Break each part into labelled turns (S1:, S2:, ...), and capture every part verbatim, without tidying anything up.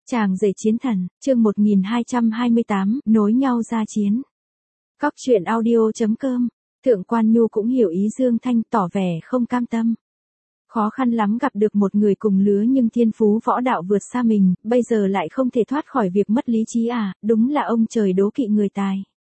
S1: Chàng rể chiến thần, chương một nghìn hai trăm hai mươi tám, nối nhau ra chiến. Cóc truyện audio chấm com, Thượng Quan Nhu cũng hiểu ý Dương Thanh, tỏ vẻ không cam tâm. Khó khăn lắm gặp được một người cùng lứa nhưng thiên phú võ đạo vượt xa mình, bây giờ lại không thể thoát khỏi việc mất lý trí à, đúng là ông trời đố kỵ người tài.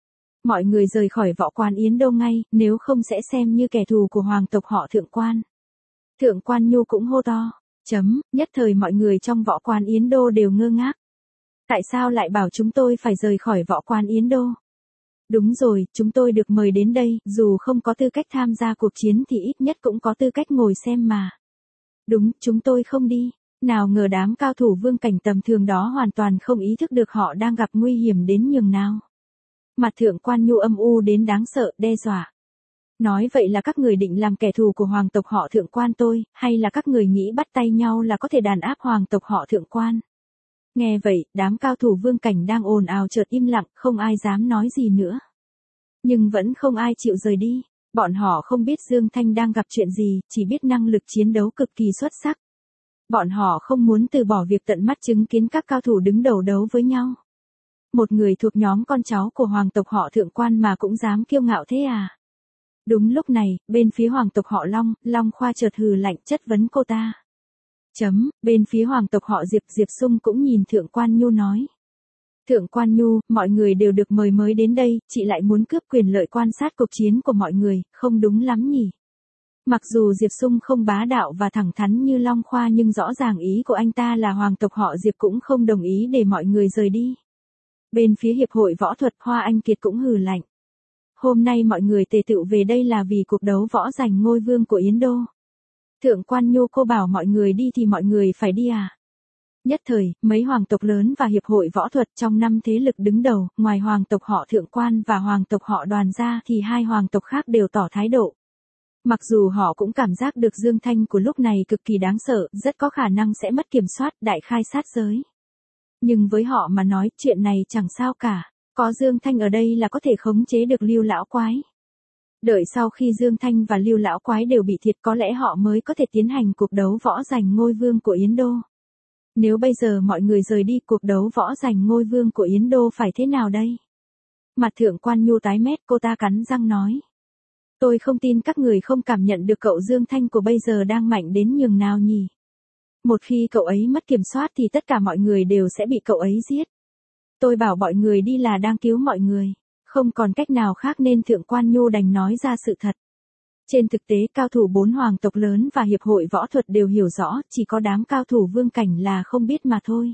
S1: Mọi người rời khỏi Võ Quán Yến Đô ngay, nếu không sẽ xem như kẻ thù của hoàng tộc họ Thượng Quan. Thượng Quan Nhu cũng hô to. Chấm, nhất thời mọi người trong Võ Quán Yến Đô đều ngơ ngác. Tại sao lại bảo chúng tôi phải rời khỏi Võ Quán Yến Đô? Đúng rồi, chúng tôi được mời đến đây, dù không có tư cách tham gia cuộc chiến thì ít nhất cũng có tư cách ngồi xem mà. Đúng, chúng tôi không đi. Nào ngờ đám cao thủ vương cảnh tầm thường đó hoàn toàn không ý thức được họ đang gặp nguy hiểm đến nhường nào. Mặt Thượng Quan Nhu âm u đến đáng sợ, đe dọa. Nói vậy là các người định làm kẻ thù của hoàng tộc họ Thượng Quan tôi, hay là các người nghĩ bắt tay nhau là có thể đàn áp hoàng tộc họ Thượng Quan? Nghe vậy, đám cao thủ vương cảnh đang ồn ào chợt im lặng, không ai dám nói gì nữa. Nhưng vẫn không ai chịu rời đi. Bọn họ không biết Dương Thanh đang gặp chuyện gì, chỉ biết năng lực chiến đấu cực kỳ xuất sắc. Bọn họ không muốn từ bỏ việc tận mắt chứng kiến các cao thủ đứng đầu đấu với nhau. Một người thuộc nhóm con cháu của hoàng tộc họ Thượng Quan mà cũng dám kiêu ngạo thế à? Đúng lúc này, bên phía hoàng tộc họ Long, Long Khoa chợt hừ lạnh chất vấn cô ta. Chấm, bên phía hoàng tộc họ Diệp, Diệp Sung cũng nhìn Thượng Quan Nhu nói. Thượng Quan Nhu, mọi người đều được mời mới đến đây, chị lại muốn cướp quyền lợi quan sát cuộc chiến của mọi người, không đúng lắm nhỉ? Mặc dù Diệp Sung không bá đạo và thẳng thắn như Long Khoa nhưng rõ ràng ý của anh ta là hoàng tộc họ Diệp cũng không đồng ý để mọi người rời đi. Bên phía hiệp hội võ thuật Hoa Anh Kiệt cũng hừ lạnh. Hôm nay mọi người tề tựu về đây là vì cuộc đấu võ giành ngôi vương của Yến Đô. Thượng Quan Nhu cô bảo mọi người đi thì mọi người phải đi à? Nhất thời, mấy hoàng tộc lớn và hiệp hội võ thuật trong năm thế lực đứng đầu, ngoài hoàng tộc họ Thượng Quan và hoàng tộc họ Đoàn ra thì hai hoàng tộc khác đều tỏ thái độ. Mặc dù họ cũng cảm giác được Dương Thanh của lúc này cực kỳ đáng sợ, rất có khả năng sẽ mất kiểm soát, đại khai sát giới. Nhưng với họ mà nói, chuyện này chẳng sao cả. Có Dương Thanh ở đây là có thể khống chế được Lưu lão quái. Đợi sau khi Dương Thanh và Lưu lão quái đều bị thiệt có lẽ họ mới có thể tiến hành cuộc đấu võ giành ngôi vương của Yến Đô. Nếu bây giờ mọi người rời đi, cuộc đấu võ giành ngôi vương của Yến Đô phải thế nào đây? Mặt Thượng Quan Nhu tái mét, cô ta cắn răng nói. Tôi không tin các người không cảm nhận được cậu Dương Thanh của bây giờ đang mạnh đến nhường nào nhỉ? Một khi cậu ấy mất kiểm soát thì tất cả mọi người đều sẽ bị cậu ấy giết. Tôi bảo mọi người đi là đang cứu mọi người. Không còn cách nào khác nên Thượng Quan Nhu đành nói ra sự thật. Trên thực tế cao thủ bốn hoàng tộc lớn và hiệp hội võ thuật đều hiểu rõ, chỉ có đám cao thủ vương cảnh là không biết mà thôi.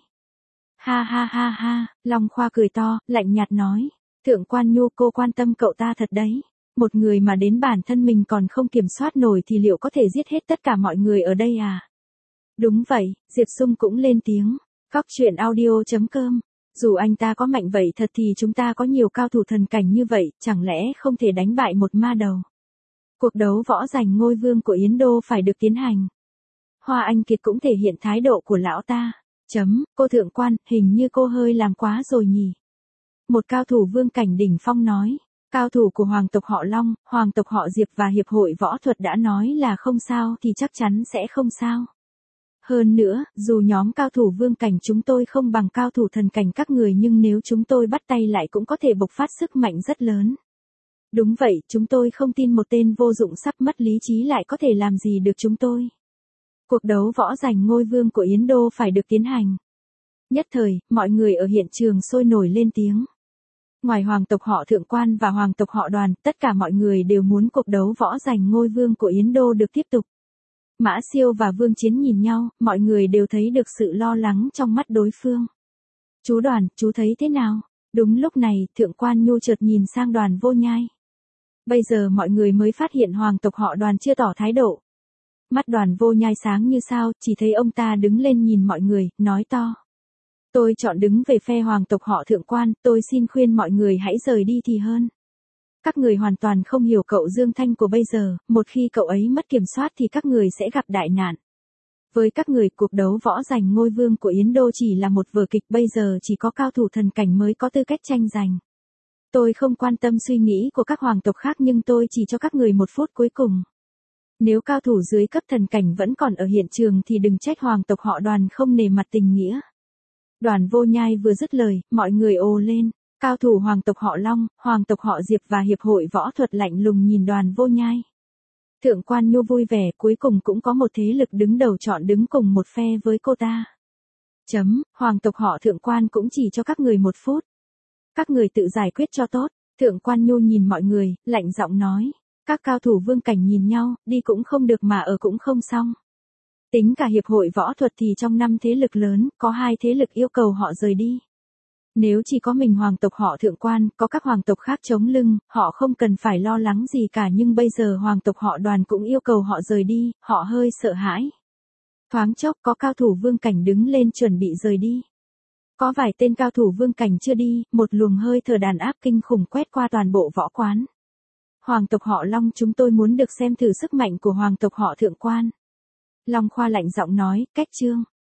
S1: Ha ha ha ha, Long Khoa cười to, lạnh nhạt nói. Thượng Quan Nhu, cô quan tâm cậu ta thật đấy. Một người mà đến bản thân mình còn không kiểm soát nổi thì liệu có thể giết hết tất cả mọi người ở đây à? Đúng vậy, Diệp Sung cũng lên tiếng. Cóc truyện audio chấm com. Dù anh ta có mạnh vậy thật thì chúng ta có nhiều cao thủ thần cảnh như vậy, chẳng lẽ không thể đánh bại một ma đầu. Cuộc đấu võ giành ngôi vương của Yến Đô phải được tiến hành. Hoa Anh Kiệt cũng thể hiện thái độ của lão ta. Chấm, cô Thượng Quan, hình như cô hơi làm quá rồi nhỉ. Một cao thủ vương cảnh đỉnh phong nói. Cao thủ của hoàng tộc họ Long, hoàng tộc họ Diệp và hiệp hội võ thuật đã nói là không sao thì chắc chắn sẽ không sao. Hơn nữa, dù nhóm cao thủ vương cảnh chúng tôi không bằng cao thủ thần cảnh các người nhưng nếu chúng tôi bắt tay lại cũng có thể bộc phát sức mạnh rất lớn. Đúng vậy, chúng tôi không tin một tên vô dụng sắp mất lý trí lại có thể làm gì được chúng tôi. Cuộc đấu võ giành ngôi vương của Yến Đô phải được tiến hành. Nhất thời, mọi người ở hiện trường sôi nổi lên tiếng. Ngoài hoàng tộc họ Thượng Quan và hoàng tộc họ Đoàn, tất cả mọi người đều muốn cuộc đấu võ giành ngôi vương của Yến Đô được tiếp tục. Mã Siêu và Vương Chiến nhìn nhau, mọi người đều thấy được sự lo lắng trong mắt đối phương. Chú Đoàn, chú thấy thế nào? Đúng lúc này, Thượng Quan Nhu chợt nhìn sang Đoàn Vô Nhai. Bây giờ mọi người mới phát hiện hoàng tộc họ Đoàn chưa tỏ thái độ. Mắt Đoàn Vô Nhai sáng như sao, chỉ thấy ông ta đứng lên nhìn mọi người, nói to. Tôi chọn đứng về phe hoàng tộc họ Thượng Quan, tôi xin khuyên mọi người hãy rời đi thì hơn. Các người hoàn toàn không hiểu cậu Dương Thanh của bây giờ, một khi cậu ấy mất kiểm soát thì các người sẽ gặp đại nạn. Với các người, cuộc đấu võ giành ngôi vương của Yến Đô chỉ là một vở kịch, bây giờ chỉ có cao thủ thần cảnh mới có tư cách tranh giành. Tôi không quan tâm suy nghĩ của các hoàng tộc khác nhưng tôi chỉ cho các người một phút cuối cùng. Nếu cao thủ dưới cấp thần cảnh vẫn còn ở hiện trường thì đừng trách hoàng tộc họ Đoàn không nể mặt tình nghĩa. Đoàn Vô Nhai vừa dứt lời, mọi người ồ lên. Cao thủ hoàng tộc họ Long, hoàng tộc họ Diệp và hiệp hội võ thuật lạnh lùng nhìn Đoàn Vô Nhai. Thượng quan Nhu vui vẻ, cuối cùng cũng có một thế lực đứng đầu chọn đứng cùng một phe với cô ta. Chấm, hoàng tộc họ Thượng quan cũng chỉ cho các người một phút. Các người tự giải quyết cho tốt. Thượng quan Nhu nhìn mọi người, lạnh giọng nói. Các cao thủ vương cảnh nhìn nhau, đi cũng không được mà ở cũng không xong. Tính cả hiệp hội võ thuật thì trong năm thế lực lớn, có hai thế lực yêu cầu họ rời đi. Nếu chỉ có mình hoàng tộc họ Thượng quan, có các hoàng tộc khác chống lưng, họ không cần phải lo lắng gì cả, nhưng bây giờ hoàng tộc họ Đoàn cũng yêu cầu họ rời đi, họ hơi sợ hãi. Thoáng chốc có cao thủ vương cảnh đứng lên chuẩn bị rời đi. Có vài tên cao thủ vương cảnh chưa đi, một luồng hơi thở đàn áp kinh khủng quét qua toàn bộ võ quán. Hoàng tộc họ Long, chúng tôi muốn được xem thử sức mạnh của hoàng tộc họ Thượng quan. Long Khoa lạnh giọng nói, cách chương.